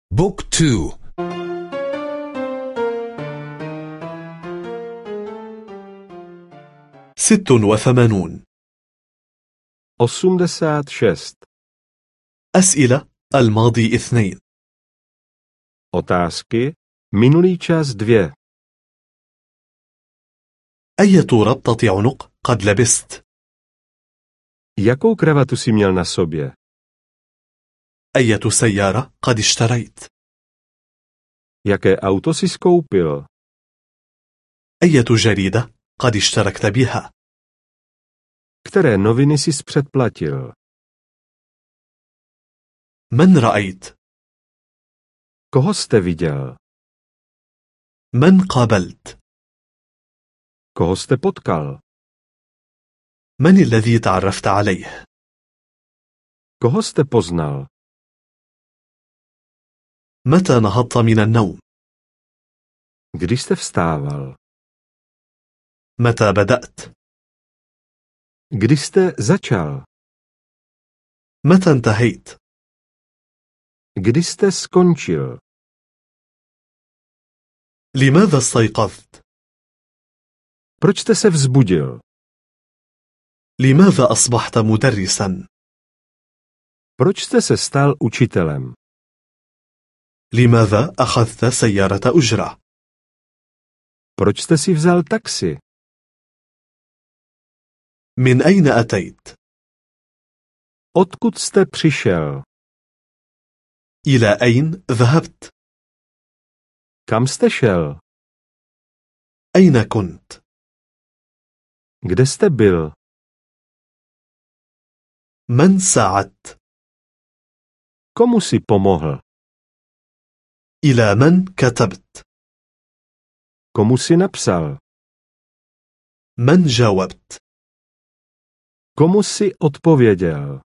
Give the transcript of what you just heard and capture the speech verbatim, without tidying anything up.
بوك تو. ست وثمانون. osmdesát šest. أسئلة الماضي اثنين. Otázky minulý čas dvě. أية ربطة عنق قد لبست؟ Jakou kravatu jsi měl na sobě? أية سيارة قد اشتريت؟ Jaké auto jsi skoupil? أية جريدة قد اشتركت بها؟ Které noviny jsi předplatil? من رأيت؟ Koho jste viděl? من قابلت؟ Koho jste potkal? من الذي تعرفت عليه؟ Koho jste poznal? متى نهضت من النوم؟ Kdy jste vstával? متى بدأت؟ Kdy jste začal? متى انتهيت؟ Kdy jste skončil? لماذا استيقظت؟ Proč jste se vzbudil? لماذا أصبحت مدرسا؟ Proč jste se stal učitelem? لماذا أخذت سيارة أجرة؟ Proč jste si vzal taxi? من أين أتيت؟ Odkud jste přišel? إلى أين ذهبت؟ Kam jste šel? أين كنت؟ Kde jste byl? من ساعدت؟ Komu si pomohl? إلى من كتبت؟ Komu si napsal? من جاوبت؟ Komu si odpověděl?